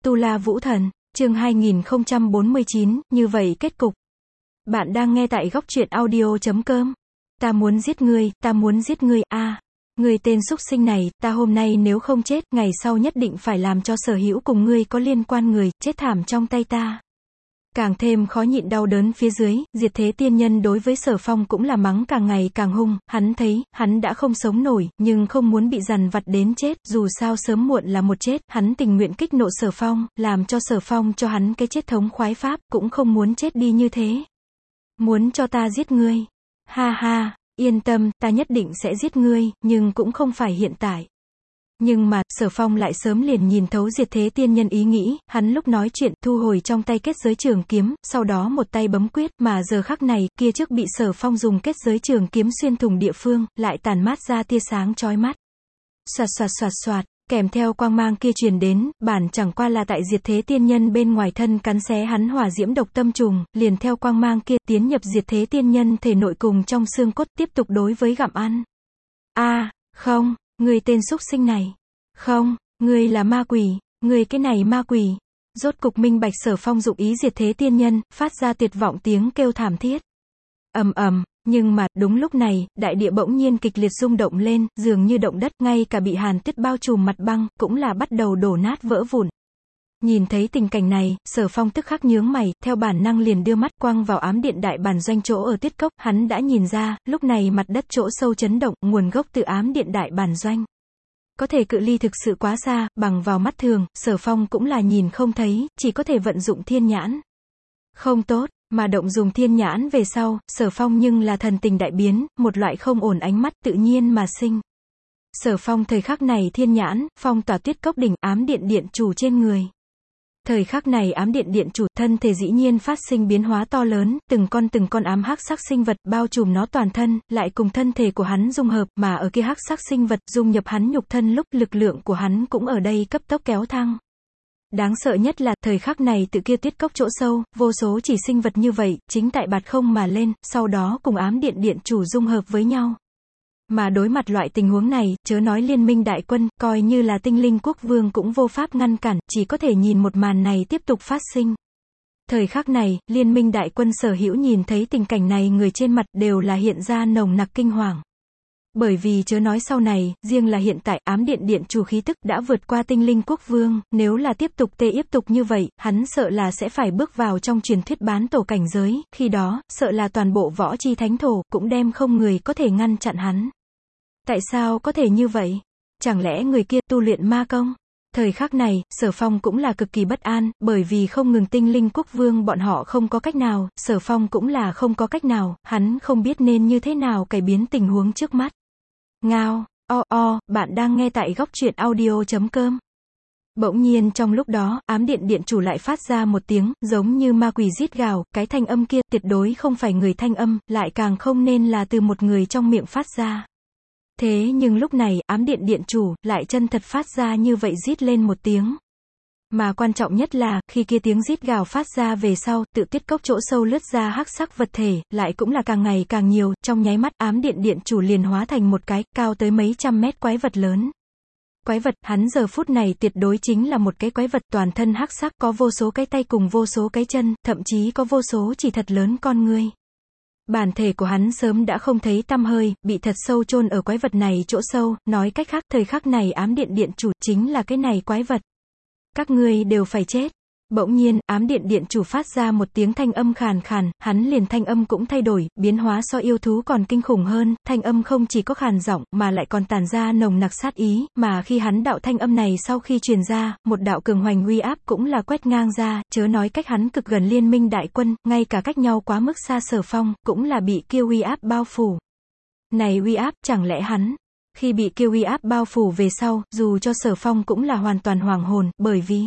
Tu La Vũ Thần, chương 2049, như vậy kết cục. Bạn đang nghe tại góc truyện audio.com. Ta muốn giết ngươi, ngươi tên súc sinh này, ta hôm nay nếu không chết, ngày sau nhất định phải làm cho sở hữu cùng ngươi có liên quan người, chết thảm trong tay ta. Càng thêm khó nhịn đau đớn phía dưới, Diệt Thế Tiên Nhân đối với Sở Phong cũng là mắng càng ngày càng hung, hắn thấy, hắn đã không sống nổi, nhưng không muốn bị dằn vặt đến chết, dù sao sớm muộn là một chết, hắn tình nguyện kích nộ Sở Phong, làm cho Sở Phong cho hắn cái chết thống khoái pháp, cũng không muốn chết đi như thế. Muốn cho ta giết ngươi? Ha ha, yên tâm, ta nhất định sẽ giết ngươi, nhưng cũng không phải hiện tại. Nhưng mà, Sở Phong lại sớm liền nhìn thấu Diệt Thế Tiên Nhân ý nghĩ, hắn lúc nói chuyện, thu hồi trong tay kết giới trường kiếm, sau đó một tay bấm quyết, mà giờ khắc này, kia trước bị Sở Phong dùng kết giới trường kiếm xuyên thủng địa phương, lại tàn mát ra tia sáng chói mắt. Xoạt xoạt xoạt xoạt, kèm theo quang mang kia truyền đến, bản chẳng qua là tại Diệt Thế Tiên Nhân bên ngoài thân cắn xé hắn hỏa diễm độc tâm trùng, liền theo quang mang kia tiến nhập Diệt Thế Tiên Nhân thể nội cùng trong xương cốt tiếp tục đối với gặm ăn. Không. Ngươi tên súc sinh này. Không, ngươi là ma quỷ, ngươi cái này ma quỷ. Rốt cục minh bạch Sở Phong dụng ý Diệt Thế Tiên Nhân, phát ra tuyệt vọng tiếng kêu thảm thiết. Ầm ầm, nhưng mà, đúng lúc này, đại địa bỗng nhiên kịch liệt rung động lên, dường như động đất, ngay cả bị hàn tuyết bao trùm mặt băng, cũng là bắt đầu đổ nát vỡ vụn. Nhìn thấy tình cảnh này, Sở Phong tức khắc nhướng mày, theo bản năng liền đưa mắt quăng vào ám điện đại bản doanh chỗ ở Tuyết Cốc, hắn đã nhìn ra, lúc này mặt đất chỗ sâu chấn động, nguồn gốc từ ám điện đại bản doanh. Có thể cự ly thực sự quá xa, bằng vào mắt thường, Sở Phong cũng là nhìn không thấy, chỉ có thể vận dụng thiên nhãn. Không tốt, mà động dùng thiên nhãn về sau, Sở Phong nhưng là thần tình đại biến, một loại không ổn ánh mắt tự nhiên mà sinh. Sở Phong thời khắc này thiên nhãn, phong tỏa Tuyết Cốc đỉnh ám điện điện chủ trên người. Thời khắc này ám điện điện chủ thân thể dĩ nhiên phát sinh biến hóa to lớn, từng con ám hắc sắc sinh vật bao trùm nó toàn thân, lại cùng thân thể của hắn dung hợp, mà ở kia hắc sắc sinh vật dung nhập hắn nhục thân lúc lực lượng của hắn cũng ở đây cấp tốc kéo thăng. Đáng sợ nhất là, thời khắc này tự kia Tuyết Cốc chỗ sâu, vô số chỉ sinh vật như vậy, chính tại bạt không mà lên, sau đó cùng ám điện điện chủ dung hợp với nhau. Mà đối mặt loại tình huống này, chớ nói liên minh đại quân, coi như là tinh linh quốc vương cũng vô pháp ngăn cản, chỉ có thể nhìn một màn này tiếp tục phát sinh. Thời khắc này, liên minh đại quân sở hữu nhìn thấy tình cảnh này người trên mặt đều là hiện ra nồng nặc kinh hoàng. Bởi vì chớ nói sau này, riêng là hiện tại ám điện điện chủ khí tức đã vượt qua tinh linh quốc vương, nếu là tiếp tục như vậy, hắn sợ là sẽ phải bước vào trong truyền thuyết bán tổ cảnh giới, khi đó, sợ là toàn bộ võ chi thánh thổ, cũng đem không người có thể ngăn chặn hắn. Tại sao có thể như vậy? Chẳng lẽ người kia tu luyện ma công? Thời khắc này, Sở Phong cũng là cực kỳ bất an, bởi vì không ngừng tinh linh quốc vương bọn họ không có cách nào, Sở Phong cũng là không có cách nào, hắn không biết nên như thế nào cải biến tình huống trước mắt. Ngao, bạn đang nghe tại góc truyện audio.com. Bỗng nhiên trong lúc đó, ám điện điện chủ lại phát ra một tiếng, giống như ma quỷ rít gào, cái thanh âm kia tuyệt đối không phải người thanh âm, lại càng không nên là từ một người trong miệng phát ra. Thế nhưng lúc này, ám điện điện chủ, lại chân thật phát ra như vậy rít lên một tiếng. Mà quan trọng nhất là, khi kia tiếng rít gào phát ra về sau, tự Tuyết Cốc chỗ sâu lướt ra hắc sắc vật thể, lại cũng là càng ngày càng nhiều, trong nháy mắt, ám điện điện chủ liền hóa thành một cái, cao tới mấy trăm mét quái vật lớn. Quái vật, hắn giờ phút này tuyệt đối chính là một cái quái vật toàn thân hắc sắc, có vô số cái tay cùng vô số cái chân, thậm chí có vô số chỉ thật lớn con ngươi. Bản thể của hắn sớm đã không thấy tăm hơi, bị thật sâu chôn ở quái vật này chỗ sâu, nói cách khác, thời khắc này ám điện điện chủ chính là cái này quái vật. Các ngươi đều phải chết. Bỗng nhiên, ám điện điện chủ phát ra một tiếng thanh âm khàn khàn, hắn liền thanh âm cũng thay đổi, biến hóa so yêu thú còn kinh khủng hơn, thanh âm không chỉ có khàn giọng, mà lại còn tản ra nồng nặc sát ý, mà khi hắn đạo thanh âm này sau khi truyền ra, một đạo cường hoành uy áp cũng là quét ngang ra, chớ nói cách hắn cực gần liên minh đại quân, ngay cả cách nhau quá mức xa Sở Phong, cũng là bị kia uy áp bao phủ. Này uy áp, chẳng lẽ hắn... Khi bị kia uy áp bao phủ về sau, dù cho Sở Phong cũng là hoàn toàn hoàng hồn, bởi vì...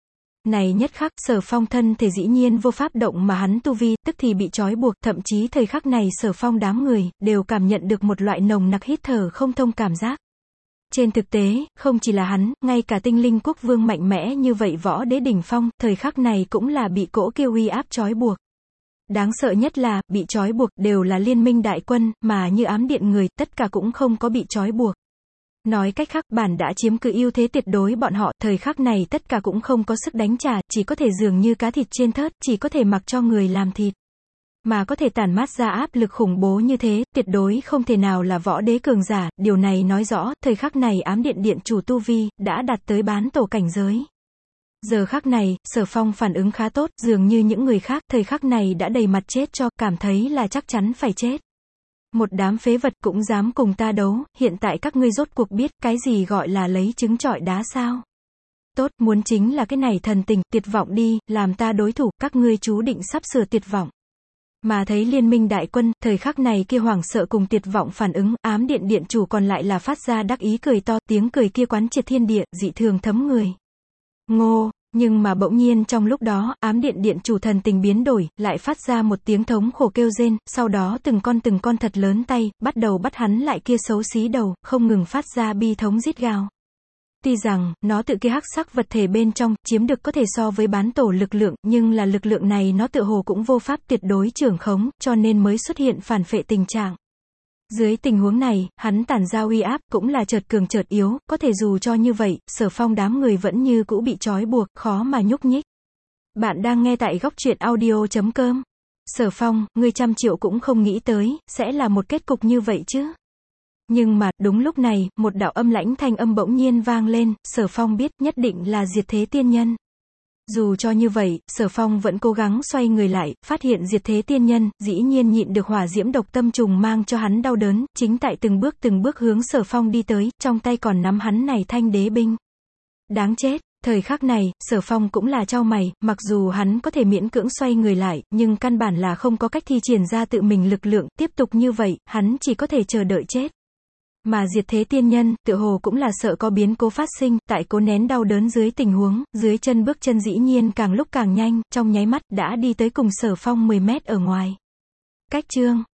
Này nhất khắc, Sở Phong thân thể dĩ nhiên vô pháp động mà hắn tu vi, tức thì bị trói buộc, thậm chí thời khắc này Sở Phong đám người, đều cảm nhận được một loại nồng nặc hít thở không thông cảm giác. Trên thực tế, không chỉ là hắn, ngay cả tinh linh quốc vương mạnh mẽ như vậy võ đế đỉnh phong, thời khắc này cũng là bị cỗ kia uy áp trói buộc. Đáng sợ nhất là, bị trói buộc, đều là liên minh đại quân, mà như ám điện người, tất cả cũng không có bị trói buộc. Nói cách khác, bản đã chiếm cứ ưu thế tuyệt đối bọn họ, thời khắc này tất cả cũng không có sức đánh trả, chỉ có thể dường như cá thịt trên thớt, chỉ có thể mặc cho người làm thịt. Mà có thể tản mát ra áp lực khủng bố như thế, tuyệt đối không thể nào là võ đế cường giả, điều này nói rõ, thời khắc này ám điện điện chủ tu vi, đã đạt tới bán tổ cảnh giới. Giờ khắc này, Sở Phong phản ứng khá tốt, dường như những người khác, thời khắc này đã đầy mặt chết cho, cảm thấy là chắc chắn phải chết. Một đám phế vật cũng dám cùng ta đấu, hiện tại các ngươi rốt cuộc biết, cái gì gọi là lấy trứng trọi đá sao? Tốt, muốn chính là cái này thần tình, tuyệt vọng đi, làm ta đối thủ, các ngươi chú định sắp sửa tuyệt vọng. Mà thấy liên minh đại quân, thời khắc này kia hoảng sợ cùng tuyệt vọng phản ứng, ám điện điện chủ còn lại là phát ra đắc ý cười to, tiếng cười kia quán triệt thiên địa, dị thường thấm người. Ngô, nhưng mà bỗng nhiên trong lúc đó, ám điện điện chủ thần tình biến đổi, lại phát ra một tiếng thống khổ kêu rên, sau đó từng con thật lớn tay, bắt đầu bắt hắn lại kia xấu xí đầu, không ngừng phát ra bi thống rít gào. Tuy rằng, nó tự kia hắc sắc vật thể bên trong, chiếm được có thể so với bán tổ lực lượng, nhưng là lực lượng này nó tự hồ cũng vô pháp tuyệt đối trưởng khống, cho nên mới xuất hiện phản phệ tình trạng. Dưới tình huống này, hắn tản ra uy áp, cũng là chợt cường chợt yếu, có thể dù cho như vậy, Sở Phong đám người vẫn như cũ bị trói buộc, khó mà nhúc nhích. Bạn đang nghe tại góc truyện audio.com. Sở Phong, ngươi 100 triệu cũng không nghĩ tới, sẽ là một kết cục như vậy chứ. Nhưng mà, đúng lúc này, một đạo âm lãnh thanh âm bỗng nhiên vang lên, Sở Phong biết, nhất định là Diệt Thế Tiên Nhân. Dù cho như vậy, Sở Phong vẫn cố gắng xoay người lại, phát hiện Diệt Thế Tiên Nhân, dĩ nhiên nhịn được hỏa diễm độc tâm trùng mang cho hắn đau đớn, chính tại từng bước hướng Sở Phong đi tới, trong tay còn nắm hắn này thanh đế binh. Đáng chết, thời khắc này, Sở Phong cũng là chau mày, mặc dù hắn có thể miễn cưỡng xoay người lại, nhưng căn bản là không có cách thi triển ra tự mình lực lượng, tiếp tục như vậy, hắn chỉ có thể chờ đợi chết. Mà Diệt Thế Tiên Nhân, tựa hồ cũng là sợ có biến cố phát sinh, tại cố nén đau đớn dưới tình huống, dưới chân bước chân dĩ nhiên càng lúc càng nhanh, trong nháy mắt, đã đi tới cùng Sở Phong 10 mét ở ngoài. Cách chương